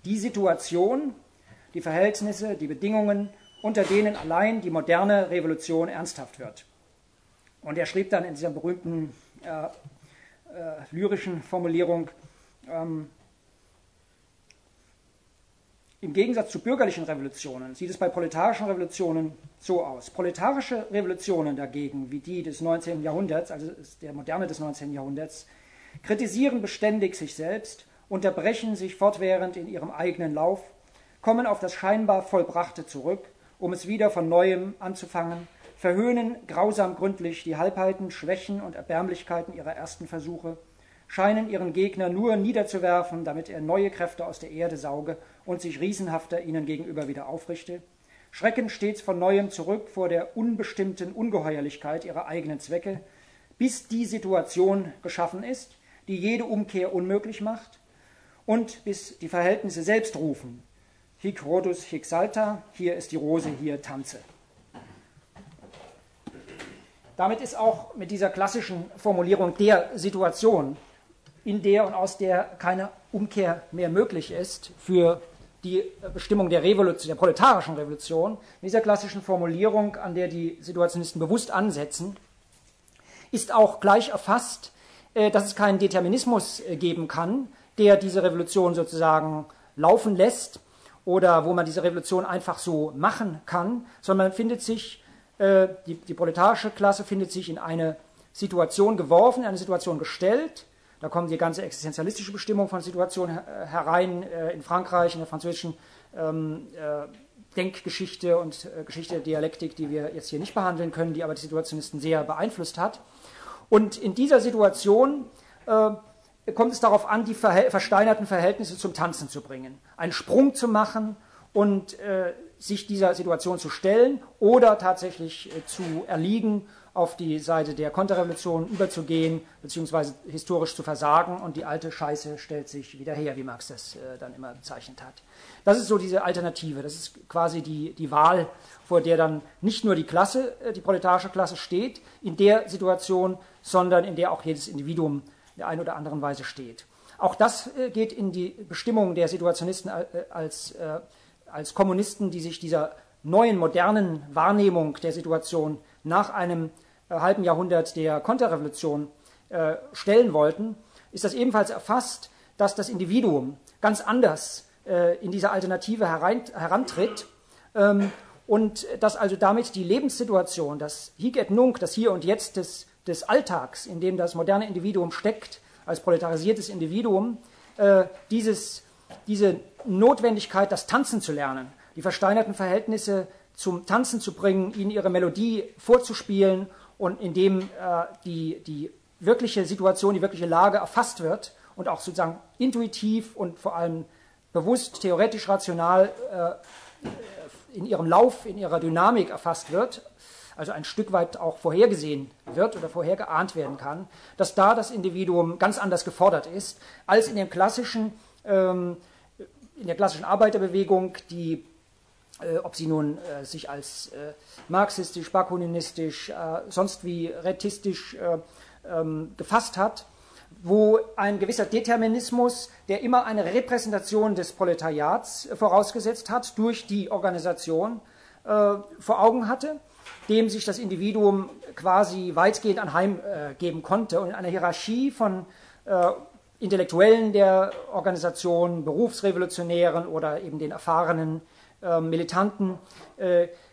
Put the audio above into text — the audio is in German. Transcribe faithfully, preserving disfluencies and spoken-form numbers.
die Situation, die Verhältnisse, die Bedingungen, unter denen allein die moderne Revolution ernsthaft wird. Und er schrieb dann in dieser berühmten äh, äh, lyrischen Formulierung, ähm, im Gegensatz zu bürgerlichen Revolutionen sieht es bei proletarischen Revolutionen so aus. Proletarische Revolutionen dagegen, wie die des neunzehnten Jahrhunderts, also der Moderne des neunzehnten Jahrhunderts, kritisieren beständig sich selbst, unterbrechen sich fortwährend in ihrem eigenen Lauf, kommen auf das scheinbar Vollbrachte zurück, um es wieder von Neuem anzufangen, verhöhnen grausam gründlich die Halbheiten, Schwächen und Erbärmlichkeiten ihrer ersten Versuche, scheinen ihren Gegner nur niederzuwerfen, damit er neue Kräfte aus der Erde sauge und sich riesenhafter ihnen gegenüber wieder aufrichte, schrecken stets von Neuem zurück vor der unbestimmten Ungeheuerlichkeit ihrer eigenen Zwecke, bis die Situation geschaffen ist, die jede Umkehr unmöglich macht, und bis die Verhältnisse selbst rufen, hic Rhodus, hic salta, hier ist die Rose, hier tanze. Damit ist auch mit dieser klassischen Formulierung der Situation, in der und aus der keine Umkehr mehr möglich ist für die Bestimmung der Revolution, der proletarischen Revolution, mit dieser klassischen Formulierung, an der die Situationisten bewusst ansetzen, ist auch gleich erfasst, dass es keinen Determinismus geben kann, der diese Revolution sozusagen laufen lässt oder wo man diese Revolution einfach so machen kann, sondern man findet sich, die, die proletarische Klasse findet sich in eine Situation geworfen, in eine Situation gestellt. Da kommt die ganze existenzialistische Bestimmung von Situationen herein in Frankreich, in der französischen ähm, äh, Denkgeschichte und äh, Geschichte der Dialektik, die wir jetzt hier nicht behandeln können, die aber die Situationisten sehr beeinflusst hat. Und in dieser Situation äh, kommt es darauf an, die verhe- versteinerten Verhältnisse zum Tanzen zu bringen, einen Sprung zu machen und äh, sich dieser Situation zu stellen oder tatsächlich äh, zu erliegen, auf die Seite der Konterrevolution überzugehen, beziehungsweise historisch zu versagen, und die alte Scheiße stellt sich wieder her, wie Marx das äh, dann immer bezeichnet hat. Das ist so diese Alternative, das ist quasi die, die Wahl, vor der dann nicht nur die Klasse, äh, die proletarische Klasse steht, in der Situation, sondern in der auch jedes Individuum in der einen oder anderen Weise steht. Auch das äh, geht in die Bestimmung der Situationisten äh, als, äh, als Kommunisten, die sich dieser neuen, modernen Wahrnehmung der Situation nach einem äh, halben Jahrhundert der Konterrevolution äh, stellen wollten, ist das ebenfalls erfasst, dass das Individuum ganz anders äh, in diese Alternative herein, herantritt ähm, und dass also damit die Lebenssituation, das Hic et Nunc, das Hier und Jetzt des, des Alltags, in dem das moderne Individuum steckt, als proletarisiertes Individuum, äh, dieses, diese Notwendigkeit, das Tanzen zu lernen, die versteinerten Verhältnisse zum Tanzen zu bringen, ihnen ihre Melodie vorzuspielen und indem äh, die, die wirkliche Situation, die wirkliche Lage erfasst wird und auch sozusagen intuitiv und vor allem bewusst, theoretisch, rational äh, in ihrem Lauf, in ihrer Dynamik erfasst wird, also ein Stück weit auch vorhergesehen wird oder vorhergeahnt werden kann, dass da das Individuum ganz anders gefordert ist, als in dem klassischen, ähm, in der klassischen Arbeiterbewegung, die ob sie nun äh, sich als äh, marxistisch, bakuninistisch, äh, sonst wie retistisch äh, ähm, gefasst hat, wo ein gewisser Determinismus, der immer eine Repräsentation des Proletariats vorausgesetzt hat, durch die Organisation äh, vor Augen hatte, dem sich das Individuum quasi weitgehend anheimgeben äh, konnte und in einer Hierarchie von äh, Intellektuellen der Organisation, Berufsrevolutionären oder eben den erfahrenen Militanten, äh,